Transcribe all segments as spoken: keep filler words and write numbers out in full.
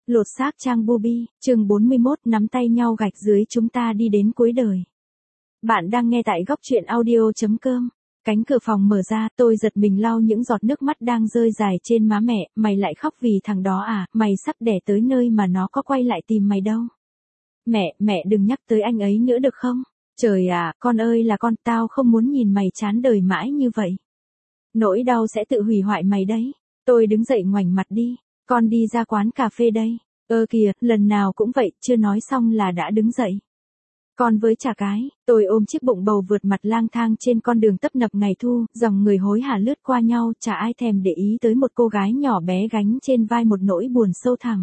Lột xác Trang Bubi, chương bốn mươi mốt, nắm tay nhau gạch dưới chúng ta đi đến cuối đời. Bạn đang nghe tại góc truyện audio chấm com. Cánh cửa phòng mở ra, tôi giật mình lau những giọt nước mắt đang rơi dài trên má mẹ. Mày lại khóc vì thằng đó à? Mày sắp đẻ tới nơi mà nó có quay lại tìm mày đâu. Mẹ, mẹ đừng nhắc tới anh ấy nữa được không? Trời à, con ơi là con, tao không muốn nhìn mày chán đời mãi như vậy. Nỗi đau sẽ tự hủy hoại mày đấy. Tôi đứng dậy ngoảnh mặt đi. Con đi ra quán cà phê đây. Ơ kìa, lần nào cũng vậy, chưa nói xong là đã đứng dậy. Con với chả cái, tôi ôm chiếc bụng bầu vượt mặt lang thang trên con đường tấp nập ngày thu, dòng người hối hả lướt qua nhau, chả ai thèm để ý tới một cô gái nhỏ bé gánh trên vai một nỗi buồn sâu thẳm.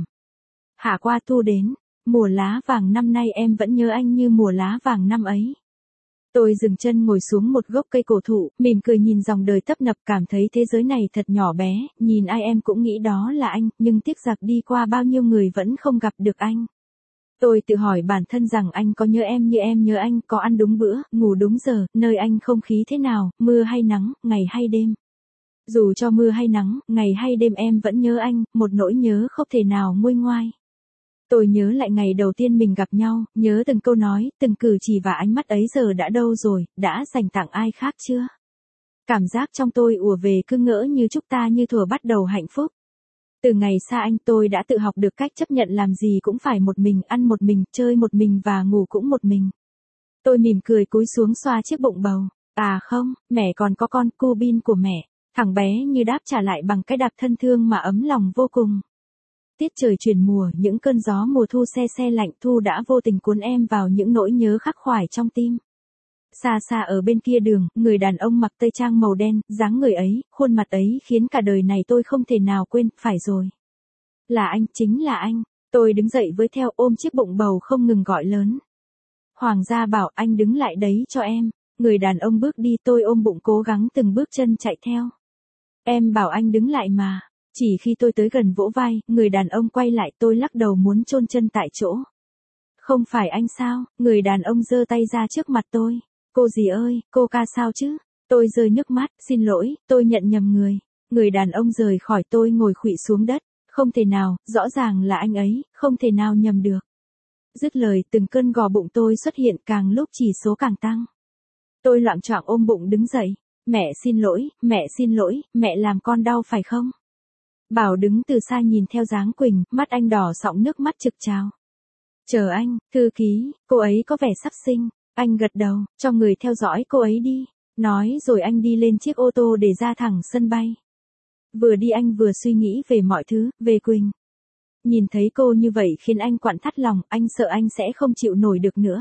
Hạ qua thu đến, mùa lá vàng năm nay em vẫn nhớ anh như mùa lá vàng năm ấy. Tôi dừng chân ngồi xuống một gốc cây cổ thụ, mỉm cười nhìn dòng đời tấp nập, cảm thấy thế giới này thật nhỏ bé, nhìn ai em cũng nghĩ đó là anh, nhưng tiếc rằng đi qua bao nhiêu người vẫn không gặp được anh. Tôi tự hỏi bản thân rằng anh có nhớ em như em nhớ anh, có ăn đúng bữa, ngủ đúng giờ, nơi anh không khí thế nào, mưa hay nắng, ngày hay đêm. Dù cho mưa hay nắng, ngày hay đêm em vẫn nhớ anh, một nỗi nhớ không thể nào nguôi ngoai. Tôi nhớ lại ngày đầu tiên mình gặp nhau, nhớ từng câu nói, từng cử chỉ và ánh mắt ấy giờ đã đâu rồi, đã dành tặng ai khác chưa? Cảm giác trong tôi ùa về cứ ngỡ như chúc ta như thuở bắt đầu hạnh phúc. Từ ngày xa anh tôi đã tự học được cách chấp nhận làm gì cũng phải một mình, ăn một mình, chơi một mình và ngủ cũng một mình. Tôi mỉm cười cúi xuống xoa chiếc bụng bầu. À không, mẹ còn có con, cô Bin của mẹ. Thằng bé như đáp trả lại bằng cái đạp thân thương mà ấm lòng vô cùng. Tiết trời chuyển mùa, những cơn gió mùa thu se se lạnh, thu đã vô tình cuốn em vào những nỗi nhớ khắc khoải trong tim. Xa xa ở bên kia đường, người đàn ông mặc tây trang màu đen, dáng người ấy, khuôn mặt ấy khiến cả đời này tôi không thể nào quên, phải rồi. Là anh, chính là anh. Tôi đứng dậy với theo ôm chiếc bụng bầu không ngừng gọi lớn. Hoàng gia bảo anh đứng lại đấy cho em. Người đàn ông bước đi, tôi ôm bụng cố gắng từng bước chân chạy theo. Em bảo anh đứng lại mà. Chỉ khi tôi tới gần vỗ vai, người đàn ông quay lại, tôi lắc đầu muốn chôn chân tại chỗ. Không phải anh sao? Người đàn ông giơ tay ra trước mặt tôi. Cô gì ơi, cô ca sao chứ? Tôi rơi nước mắt, xin lỗi, tôi nhận nhầm người. Người đàn ông rời khỏi tôi ngồi khuỵu xuống đất. Không thể nào, rõ ràng là anh ấy, không thể nào nhầm được. Dứt lời, từng cơn gò bụng tôi xuất hiện, càng lúc chỉ số càng tăng. Tôi loạng choạng ôm bụng đứng dậy. Mẹ xin lỗi, mẹ xin lỗi, mẹ làm con đau phải không? Bảo đứng từ xa nhìn theo dáng Quỳnh, mắt anh đỏ sọng nước mắt trực trào. Chờ anh, thư ký, cô ấy có vẻ sắp sinh. Anh gật đầu, cho người theo dõi cô ấy đi. Nói rồi anh đi lên chiếc ô tô để ra thẳng sân bay. Vừa đi anh vừa suy nghĩ về mọi thứ, về Quỳnh. Nhìn thấy cô như vậy khiến anh quặn thắt lòng, anh sợ anh sẽ không chịu nổi được nữa.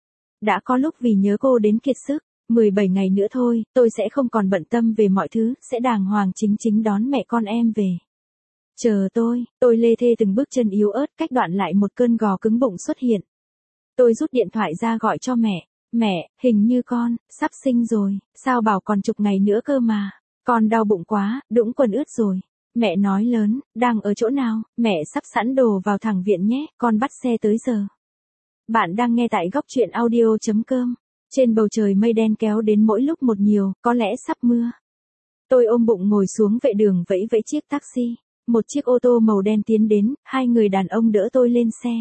Đã có lúc vì nhớ cô đến kiệt sức. mười bảy ngày nữa thôi, tôi sẽ không còn bận tâm về mọi thứ, sẽ đàng hoàng chính chính đón mẹ con em về. Chờ tôi, tôi lê thê từng bước chân yếu ớt, cách đoạn lại một cơn gò cứng bụng xuất hiện. Tôi rút điện thoại ra gọi cho mẹ. Mẹ, hình như con, sắp sinh rồi, sao bảo còn chục ngày nữa cơ mà. Con đau bụng quá, đũng quần ướt rồi. Mẹ nói lớn, đang ở chỗ nào, mẹ sắp sẵn đồ vào thẳng viện nhé, con bắt xe tới giờ. Bạn đang nghe tại góc truyện audio chấm com. Trên bầu trời mây đen kéo đến mỗi lúc một nhiều, có lẽ sắp mưa. Tôi ôm bụng ngồi xuống vệ đường vẫy vẫy chiếc taxi. Một chiếc ô tô màu đen tiến đến, hai người đàn ông đỡ tôi lên xe.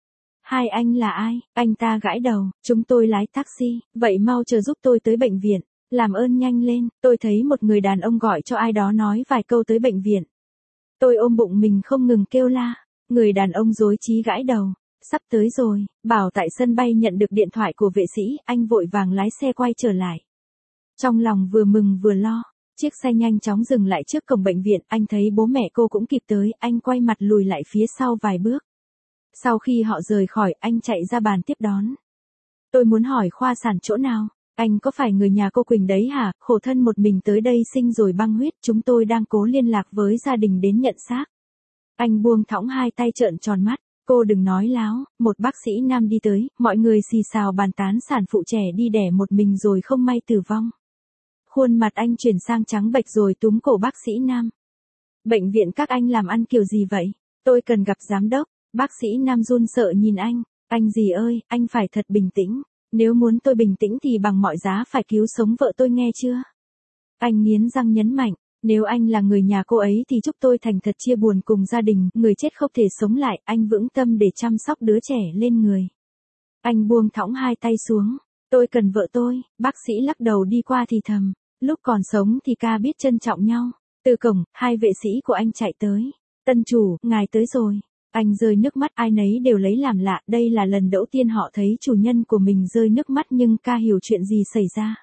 Hai anh là ai? Anh ta gãi đầu, chúng tôi lái taxi, vậy mau chờ giúp tôi tới bệnh viện. Làm ơn nhanh lên, tôi thấy một người đàn ông gọi cho ai đó nói vài câu tới bệnh viện. Tôi ôm bụng mình không ngừng kêu la, người đàn ông rối trí gãi đầu. Sắp tới rồi, bảo tại sân bay nhận được điện thoại của vệ sĩ, anh vội vàng lái xe quay trở lại. Trong lòng vừa mừng vừa lo. Chiếc xe nhanh chóng dừng lại trước cổng bệnh viện, anh thấy bố mẹ cô cũng kịp tới, anh quay mặt lùi lại phía sau vài bước. Sau khi họ rời khỏi, anh chạy ra bàn tiếp đón. Tôi muốn hỏi khoa sản chỗ nào, anh có phải người nhà cô Quỳnh đấy hả, khổ thân một mình tới đây sinh rồi băng huyết, chúng tôi đang cố liên lạc với gia đình đến nhận xác. Anh buông thõng hai tay trợn tròn mắt, cô đừng nói láo, một bác sĩ nam đi tới, mọi người xì xào bàn tán sản phụ trẻ đi đẻ một mình rồi không may tử vong. Khuôn mặt anh chuyển sang trắng bệch rồi túm cổ bác sĩ nam. Bệnh viện các anh làm ăn kiểu gì vậy? Tôi cần gặp giám đốc. Bác sĩ nam run sợ nhìn anh. Anh gì ơi, anh phải thật bình tĩnh. Nếu muốn tôi bình tĩnh thì bằng mọi giá phải cứu sống vợ tôi nghe chưa? Anh nghiến răng nhấn mạnh. Nếu anh là người nhà cô ấy thì chúc tôi thành thật chia buồn cùng gia đình, người chết không thể sống lại, anh vững tâm để chăm sóc đứa trẻ lên người. Anh buông thõng hai tay xuống, tôi cần vợ tôi, bác sĩ lắc đầu đi qua thì thầm, lúc còn sống thì ca biết trân trọng nhau. Từ cổng, hai vệ sĩ của anh chạy tới. Tân chủ, ngài tới rồi. Anh rơi nước mắt, ai nấy đều lấy làm lạ, đây là lần đầu tiên họ thấy chủ nhân của mình rơi nước mắt nhưng ca hiểu chuyện gì xảy ra.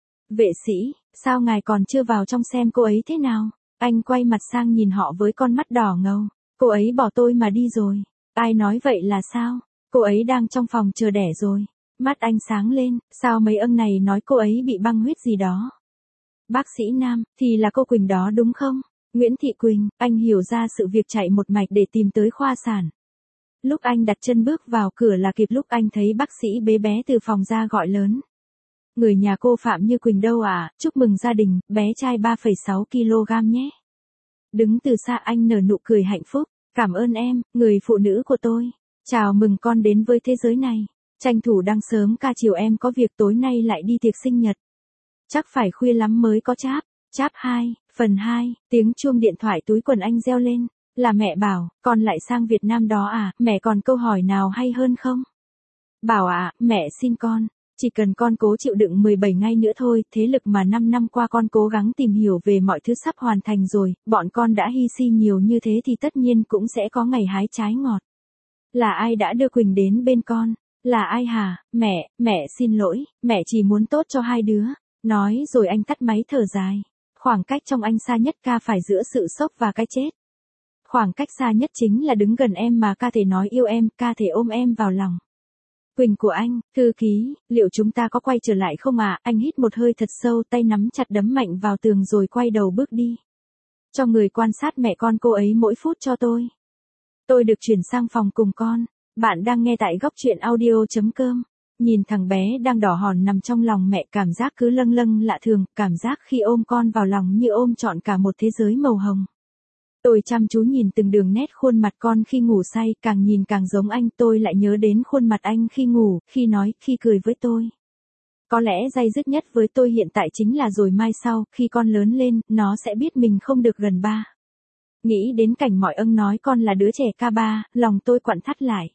Vệ sĩ, sao ngài còn chưa vào trong xem cô ấy thế nào? Anh quay mặt sang nhìn họ với con mắt đỏ ngầu. Cô ấy bỏ tôi mà đi rồi. Ai nói vậy là sao? Cô ấy đang trong phòng chờ đẻ rồi. Mắt anh sáng lên, sao mấy ông này nói cô ấy bị băng huyết gì đó? Bác sĩ nam, thì là cô Quỳnh đó đúng không? Nguyễn Thị Quỳnh, anh hiểu ra sự việc chạy một mạch để tìm tới khoa sản. Lúc anh đặt chân bước vào cửa là kịp lúc anh thấy bác sĩ bế bé từ phòng ra gọi lớn. Người nhà cô Phạm Như Quỳnh đâu à, chúc mừng gia đình, bé trai ba phẩy sáu ki lô gam nhé. Đứng từ xa anh nở nụ cười hạnh phúc, cảm ơn em, người phụ nữ của tôi. Chào mừng con đến với thế giới này. Tranh thủ đang sớm ca chiều em có việc tối nay lại đi tiệc sinh nhật. Chắc phải khuya lắm mới có cháp. Cháp hai, phần hai, tiếng chuông điện thoại túi quần anh reo lên. Là mẹ bảo, con lại sang Việt Nam đó à, mẹ còn câu hỏi nào hay hơn không? Bảo ạ, à, mẹ xin con. Chỉ cần con cố chịu đựng mười bảy ngày nữa thôi, thế lực mà năm năm qua con cố gắng tìm hiểu về mọi thứ sắp hoàn thành rồi, bọn con đã hy sinh nhiều như thế thì tất nhiên cũng sẽ có ngày hái trái ngọt. Là ai đã đưa Quỳnh đến bên con? Là ai hả? Mẹ, mẹ xin lỗi, mẹ chỉ muốn tốt cho hai đứa. Nói rồi anh tắt máy thở dài. Khoảng cách trong anh xa nhất ca phải giữa sự sốc và cái chết. Khoảng cách xa nhất chính là đứng gần em mà ca thể nói yêu em, ca thể ôm em vào lòng. Quỳnh của anh, thư ký, liệu chúng ta có quay trở lại không à? Anh hít một hơi thật sâu, tay nắm chặt đấm mạnh vào tường rồi quay đầu bước đi. Cho người quan sát mẹ con cô ấy mỗi phút cho tôi. Tôi được chuyển sang phòng cùng con. Bạn đang nghe tại góc truyện audio chấm com. Nhìn thằng bé đang đỏ hòn nằm trong lòng mẹ, cảm giác cứ lâng lâng lạ thường, cảm giác khi ôm con vào lòng như ôm trọn cả một thế giới màu hồng. Tôi chăm chú nhìn từng đường nét khuôn mặt con khi ngủ say, càng nhìn càng giống anh, tôi lại nhớ đến khuôn mặt anh khi ngủ, khi nói, khi cười với tôi. Có lẽ day dứt nhất với tôi hiện tại chính là rồi mai sau, khi con lớn lên, nó sẽ biết mình không được gần ba. Nghĩ đến cảnh mọi ông nói con là đứa trẻ ca ba, lòng tôi quặn thắt lại.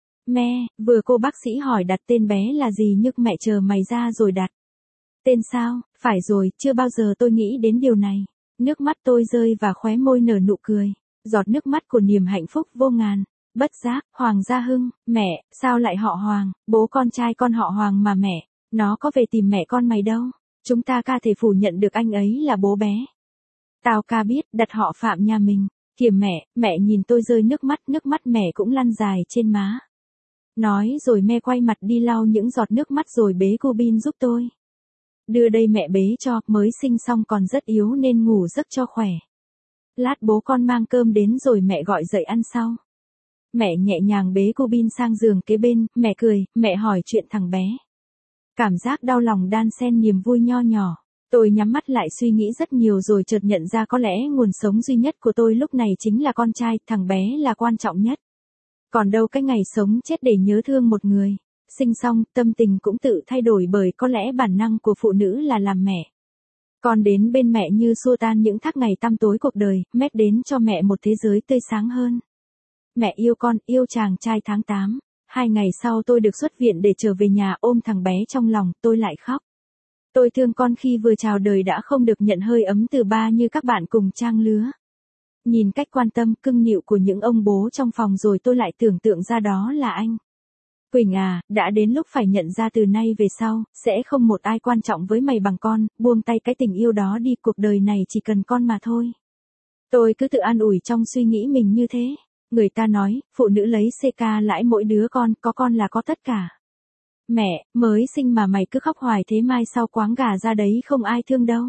Mẹ, vừa cô bác sĩ hỏi đặt tên bé là gì nhưng mẹ chờ mày ra rồi đặt. Tên sao? Phải rồi, chưa bao giờ tôi nghĩ đến điều này. Nước mắt tôi rơi và khóe môi nở nụ cười. Giọt nước mắt của niềm hạnh phúc vô ngàn. Bất giác, Hoàng Gia Hưng, mẹ, sao lại họ Hoàng, bố con trai con họ Hoàng mà mẹ, nó có về tìm mẹ con mày đâu. Chúng ta ca thể phủ nhận được anh ấy là bố bé. Tao ca biết, đặt họ Phạm nhà mình. Kìa mẹ, mẹ nhìn tôi rơi nước mắt, nước mắt mẹ cũng lăn dài trên má. Nói rồi mẹ quay mặt đi lau những giọt nước mắt rồi bế cô Bin giúp tôi. Đưa đây mẹ bế cho, mới sinh xong còn rất yếu nên ngủ giấc cho khỏe. Lát bố con mang cơm đến rồi mẹ gọi dậy ăn sau. Mẹ nhẹ nhàng bế cô Bin sang giường kế bên, mẹ cười, mẹ hỏi chuyện thằng bé. Cảm giác đau lòng đan xen niềm vui nho nhỏ. Tôi nhắm mắt lại suy nghĩ rất nhiều rồi chợt nhận ra có lẽ nguồn sống duy nhất của tôi lúc này chính là con trai, thằng bé là quan trọng nhất. Còn đâu cái ngày sống chết để nhớ thương một người. Sinh xong, tâm tình cũng tự thay đổi bởi có lẽ bản năng của phụ nữ là làm mẹ. Con đến bên mẹ như xua tan những thắc ngày tăm tối cuộc đời, mét đến cho mẹ một thế giới tươi sáng hơn. Mẹ yêu con, yêu chàng trai tháng tám. Hai ngày sau tôi được xuất viện để trở về nhà ôm thằng bé trong lòng, tôi lại khóc. Tôi thương con khi vừa chào đời đã không được nhận hơi ấm từ ba như các bạn cùng trang lứa. Nhìn cách quan tâm, cưng nịu của những ông bố trong phòng rồi tôi lại tưởng tượng ra đó là anh. Quỳnh à, đã đến lúc phải nhận ra từ nay về sau, sẽ không một ai quan trọng với mày bằng con, buông tay cái tình yêu đó đi, cuộc đời này chỉ cần con mà thôi. Tôi cứ tự an ủi trong suy nghĩ mình như thế. Người ta nói, phụ nữ lấy xê ca lãi mỗi đứa con, có con là có tất cả. Mẹ, mới sinh mà mày cứ khóc hoài thế mai sau quáng gà ra đấy không ai thương đâu.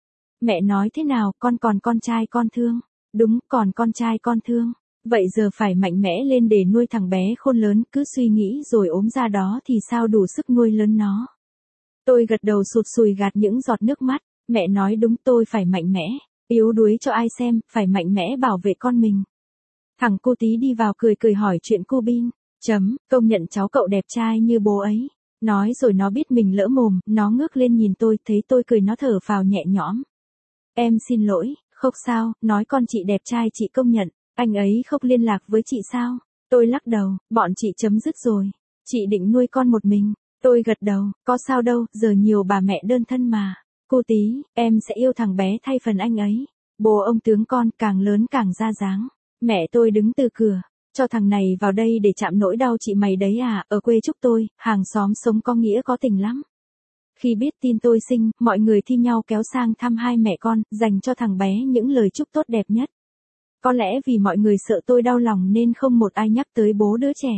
Mẹ nói thế nào, con còn con trai con thương. Đúng, còn con trai con thương. Vậy giờ phải mạnh mẽ lên để nuôi thằng bé khôn lớn, cứ suy nghĩ rồi ốm ra đó thì sao đủ sức nuôi lớn nó. Tôi gật đầu sụt sùi gạt những giọt nước mắt, mẹ nói đúng, tôi phải mạnh mẽ, yếu đuối cho ai xem, phải mạnh mẽ bảo vệ con mình. Thằng cô tí đi vào cười cười hỏi chuyện cô Bin, chấm, công nhận cháu cậu đẹp trai như bố ấy. Nói rồi nó biết mình lỡ mồm, nó ngước lên nhìn tôi, thấy tôi cười nó thở phào nhẹ nhõm. Em xin lỗi, không sao, nói con chị đẹp trai chị công nhận, anh ấy không liên lạc với chị sao? Tôi lắc đầu, bọn chị chấm dứt rồi. Chị định nuôi con một mình. Tôi gật đầu, có sao đâu, giờ nhiều bà mẹ đơn thân mà. Cô tí, em sẽ yêu thằng bé thay phần anh ấy. Bố ông tướng con càng lớn càng ra dáng. Mẹ tôi đứng từ cửa, cho thằng này vào đây để chạm nỗi đau chị mày đấy à, ở quê chúc tôi, hàng xóm sống có nghĩa có tình lắm. Khi biết tin tôi sinh, mọi người thi nhau kéo sang thăm hai mẹ con, dành cho thằng bé những lời chúc tốt đẹp nhất. Có lẽ vì mọi người sợ tôi đau lòng nên không một ai nhắc tới bố đứa trẻ.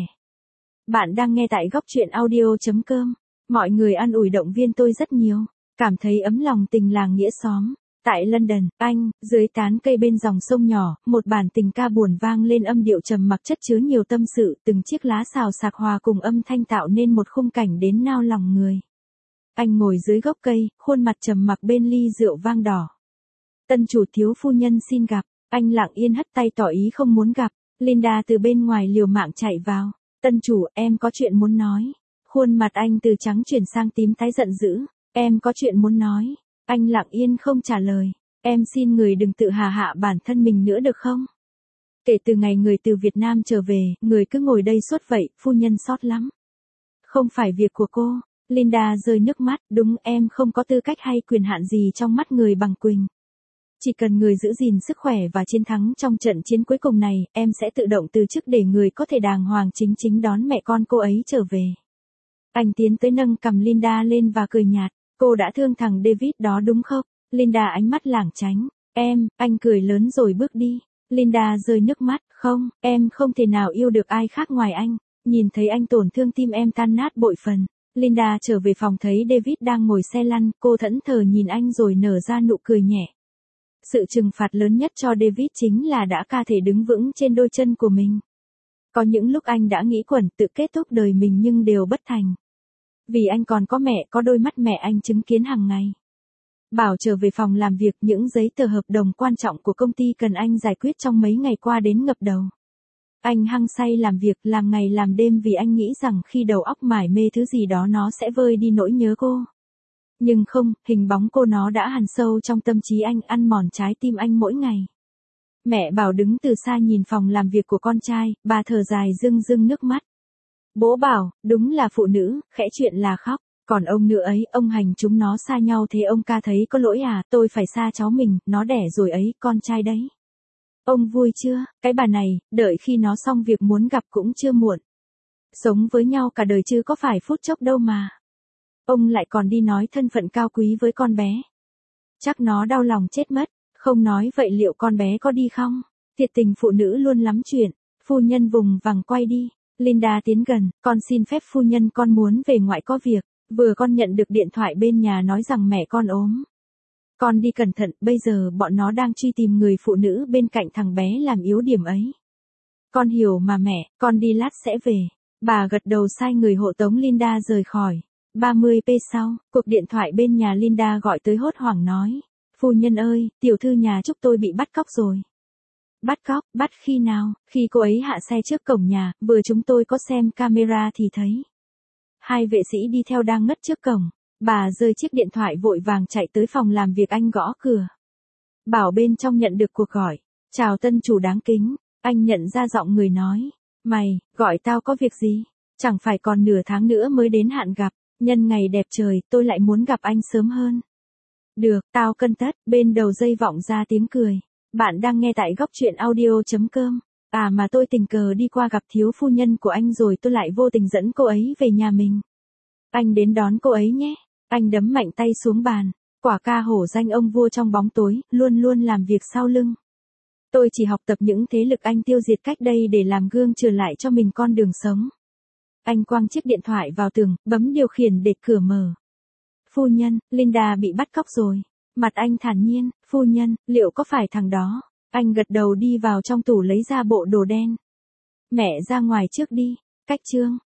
Bạn đang nghe tại góc truyện audio.com. Mọi người an ủi động viên tôi rất nhiều, cảm thấy ấm lòng tình làng nghĩa xóm. Tại London, Anh, dưới tán cây bên dòng sông nhỏ, một bản tình ca buồn vang lên âm điệu trầm mặc chất chứa nhiều tâm sự, từng chiếc lá xào xạc hòa cùng âm thanh tạo nên một khung cảnh đến nao lòng người. Anh ngồi dưới gốc cây, khuôn mặt trầm mặc bên ly rượu vang đỏ. Tân chủ thiếu phu nhân xin gặp, anh lặng yên hất tay tỏ ý không muốn gặp. Linda từ bên ngoài liều mạng chạy vào. Tân chủ, em có chuyện muốn nói. Khuôn mặt anh từ trắng chuyển sang tím tái giận dữ. Em có chuyện muốn nói. Anh lặng yên không trả lời. Em xin người đừng tự hà hạ bản thân mình nữa được không? Kể từ ngày người từ Việt Nam trở về, người cứ ngồi đây suốt vậy, phu nhân sót lắm. Không phải việc của cô. Linda rơi nước mắt, đúng em không có tư cách hay quyền hạn gì trong mắt người bằng Quỳnh. Chỉ cần người giữ gìn sức khỏe và chiến thắng trong trận chiến cuối cùng này, em sẽ tự động từ chức để người có thể đàng hoàng chính chính đón mẹ con cô ấy trở về. Anh tiến tới nâng cầm Linda lên và cười nhạt, cô đã thương thằng David đó đúng không? Linda ánh mắt lảng tránh, em, anh cười lớn rồi bước đi. Linda rơi nước mắt, không, em không thể nào yêu được ai khác ngoài anh, nhìn thấy anh tổn thương tim em tan nát bội phần. Linda trở về phòng thấy David đang ngồi xe lăn, cô thẫn thờ nhìn anh rồi nở ra nụ cười nhẹ. Sự trừng phạt lớn nhất cho David chính là đã ca thể đứng vững trên đôi chân của mình. Có những lúc anh đã nghĩ quẩn tự kết thúc đời mình nhưng đều bất thành. Vì anh còn có mẹ, có đôi mắt mẹ anh chứng kiến hàng ngày. Bảo trở về phòng làm việc, những giấy tờ hợp đồng quan trọng của công ty cần anh giải quyết trong mấy ngày qua đến ngập đầu. Anh hăng say làm việc, làm ngày làm đêm vì anh nghĩ rằng khi đầu óc mải mê thứ gì đó nó sẽ vơi đi nỗi nhớ cô. Nhưng không, hình bóng cô nó đã hằn sâu trong tâm trí anh, ăn mòn trái tim anh mỗi ngày. Mẹ Bảo đứng từ xa nhìn phòng làm việc của con trai, bà thở dài rưng rưng nước mắt. Bố bảo, đúng là phụ nữ, khẽ chuyện là khóc. Còn ông nữa ấy, ông hành chúng nó xa nhau thế ông ca thấy có lỗi à, tôi phải xa cháu mình, nó đẻ rồi ấy, con trai đấy. Ông vui chưa, cái bà này, đợi khi nó xong việc muốn gặp cũng chưa muộn. Sống với nhau cả đời chứ có phải phút chốc đâu mà. Ông lại còn đi nói thân phận cao quý với con bé. Chắc nó đau lòng chết mất, không nói vậy liệu con bé có đi không? Thiệt tình phụ nữ luôn lắm chuyện, phu nhân vùng vằng quay đi. Linda tiến gần, con xin phép phu nhân con muốn về ngoại có việc, vừa con nhận được điện thoại bên nhà nói rằng mẹ con ốm. Con đi cẩn thận, bây giờ bọn nó đang truy tìm người phụ nữ bên cạnh thằng bé làm yếu điểm ấy. Con hiểu mà mẹ, con đi lát sẽ về. Bà gật đầu sai người hộ tống Linda rời khỏi. ba mươi phút sau, cuộc điện thoại bên nhà Linda gọi tới hốt hoảng nói. Phu nhân ơi, tiểu thư nhà chúc tôi bị bắt cóc rồi. Bắt cóc, bắt khi nào? Khi cô ấy hạ xe trước cổng nhà, vừa chúng tôi có xem camera thì thấy. Hai vệ sĩ đi theo đang ngất trước cổng. Bà rơi chiếc điện thoại vội vàng chạy tới phòng làm việc anh gõ cửa. Bảo bên trong nhận được cuộc gọi. Chào tân chủ đáng kính. Anh nhận ra giọng người nói. Mày, gọi tao có việc gì? Chẳng phải còn nửa tháng nữa mới đến hạn gặp. Nhân ngày đẹp trời, tôi lại muốn gặp anh sớm hơn. Được, tao cân tất. Bên đầu dây vọng ra tiếng cười. Bạn đang nghe tại góc truyện audio.com. À mà tôi tình cờ đi qua gặp thiếu phu nhân của anh rồi tôi lại vô tình dẫn cô ấy về nhà mình. Anh đến đón cô ấy nhé. Anh đấm mạnh tay xuống bàn. Quả ca hổ danh ông vua trong bóng tối, luôn luôn làm việc sau lưng. Tôi chỉ học tập những thế lực anh tiêu diệt cách đây để làm gương trở lại cho mình con đường sống. Anh quăng chiếc điện thoại vào tường, bấm điều khiển để cửa mở. Phu nhân, Linda bị bắt cóc rồi. Mặt anh thản nhiên, phu nhân, liệu có phải thằng đó? Anh gật đầu đi vào trong tủ lấy ra bộ đồ đen. Mẹ ra ngoài trước đi. Cách chương.